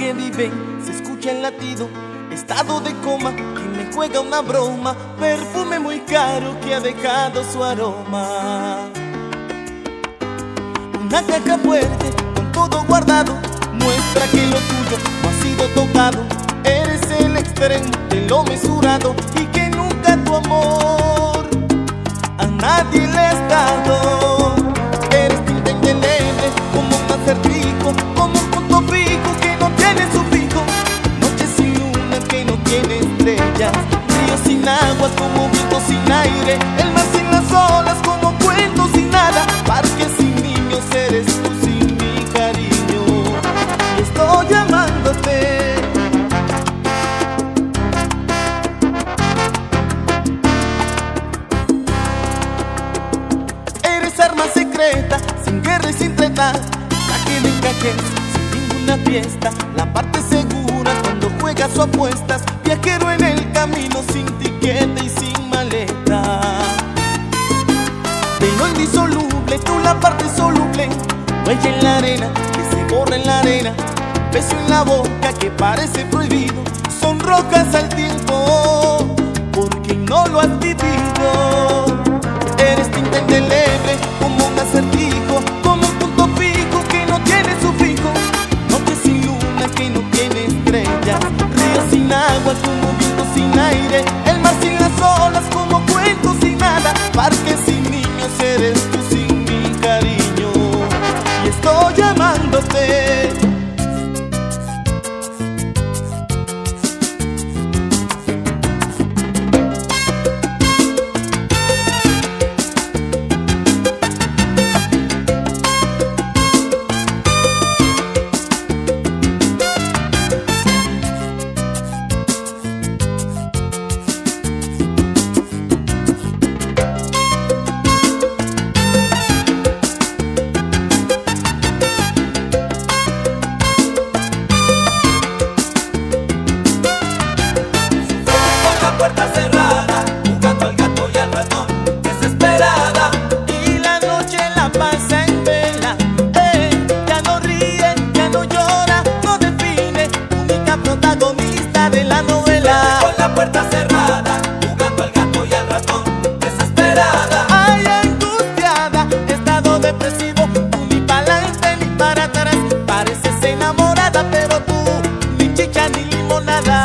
que vive, se escucha el latido, estado de coma, que me juega una broma, perfume muy caro que ha dejado su aroma. Una caja fuerte, con todo guardado, muestra que lo tuyo no ha sido tocado. Eres el extremo de lo mesurado y que nunca tu amor a nadie le has dado. Eres tinta indeleble, como un acertijo, como un punto fijo que no tiene sufijo. Noche sin luna que no tiene estrellas, río sin agua como viento sin aire, el mar sin las olas como cuento sin nada, parque sin niños eres tú sin mi cariño. Y estoy llamándote. Eres arma secreta, sin guerra y sin treta, saque de cajes, sin ninguna fiesta, la parte segura cuando juegas o apuestas, viajero en el camino sin tiquete y sin maleta. De lo indisoluble, tú la parte soluble, huella en la arena, que se borra en la arena, beso en la boca que parece prohibido, sonrojas al tiempo, porque no lo has vivido. Eres tinta indeleble, como un acertijo, como un punto fijo que no tiene sufijo. Noche sin luna que no tiene estrellas, río sin agua como viento sin aire, el mar sin las olas como cuento sin nada, parque sin niños eres tú sin mi cariño. Y estoy llamándote. Puerta cerrada, jugando al gato y al ratón, desesperada. Y la noche la pasa en vela, ya no ríe, ya no llora, no define, única protagonista de la novela. Con la puerta cerrada, jugando al gato y al ratón, desesperada. Ay, angustiada, estado depresivo, tú ni para adelante ni para atrás, pareces enamorada, pero tú ni chicha ni limonada.